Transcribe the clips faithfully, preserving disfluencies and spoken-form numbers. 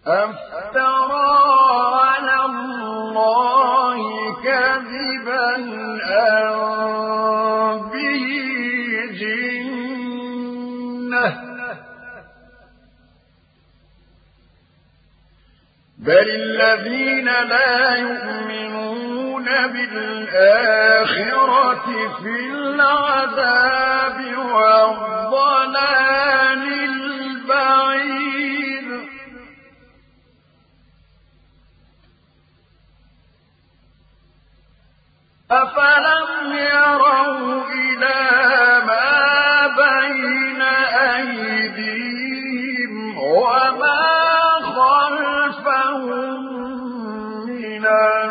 أفترى على الله كذبا أم به جنة بل الذين لا يؤمنون بالآخرة في العذاب والضلال البعيد أفلم يروا إلى ما بين أيديهم وما خلفهم من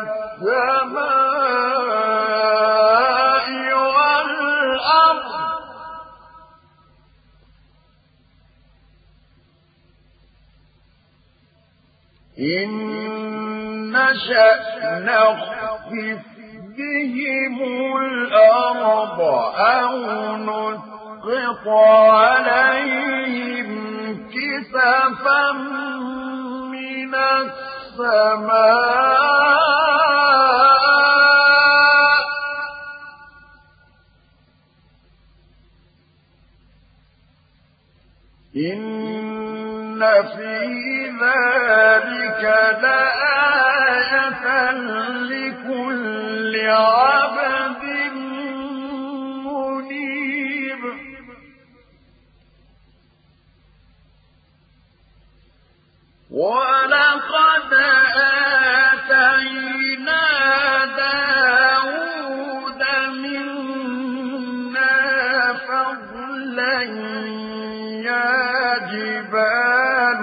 السماء والأرض إن نشأ نخسف بهم الأرض أو نسقط عليهم كسفا من السماء إن في ذلك لآية لكل عبد منيب ولقد آتينا داود منا فضلا يا جبال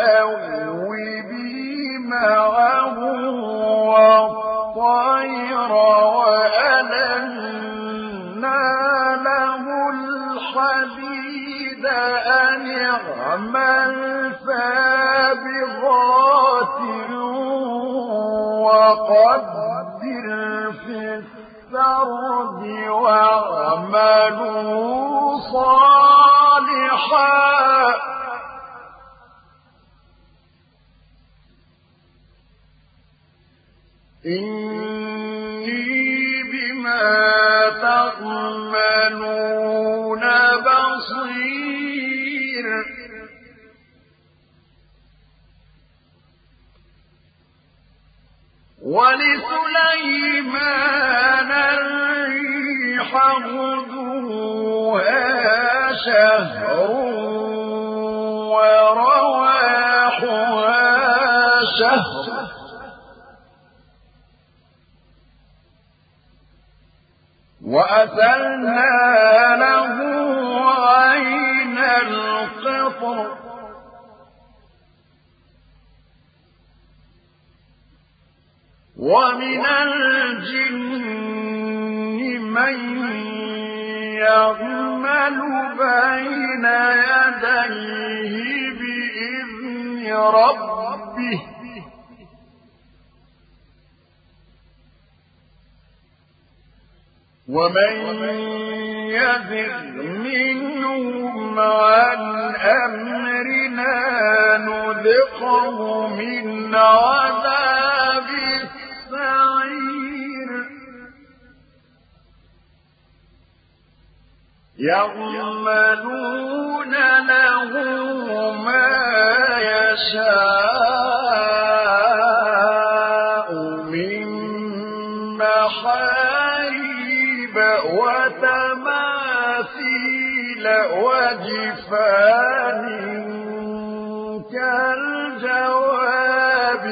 أوبي معه والطير وألنا له الحديد أن اعمل سابغات وقدر في السرد واعملوا صالحا إني بما تعملون بصير ولسليمان الريح غدوها شهر ورواحها شهر وأسلنا له عين القطر ومن الجن من يعمل بين يديه بإذن ربه ومن يزغ منهم عن أمرنا نذقه من عذاب السعير يعملون له ما يشاء من محاريب وتماثيل وجفان كالجواب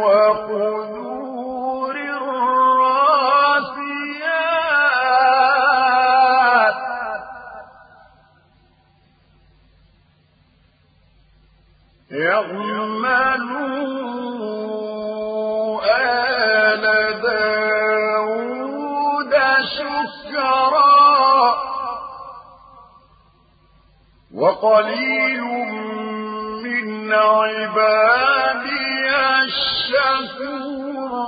وقدور الراسيات يعملوا آل داود شكرا وقليل من عبادي الشكور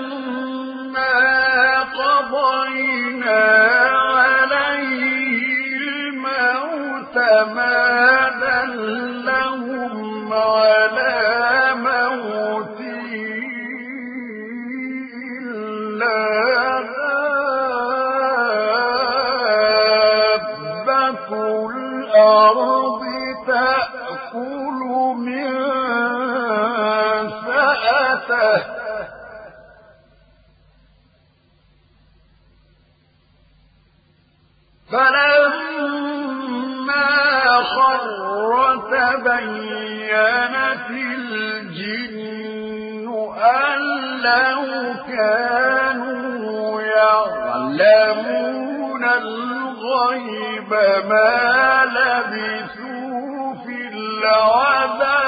فلما قضينا عليه فلما خر تبينت الجن أن لو كانوا يعلمون الغيب ما لبثوا في العذاب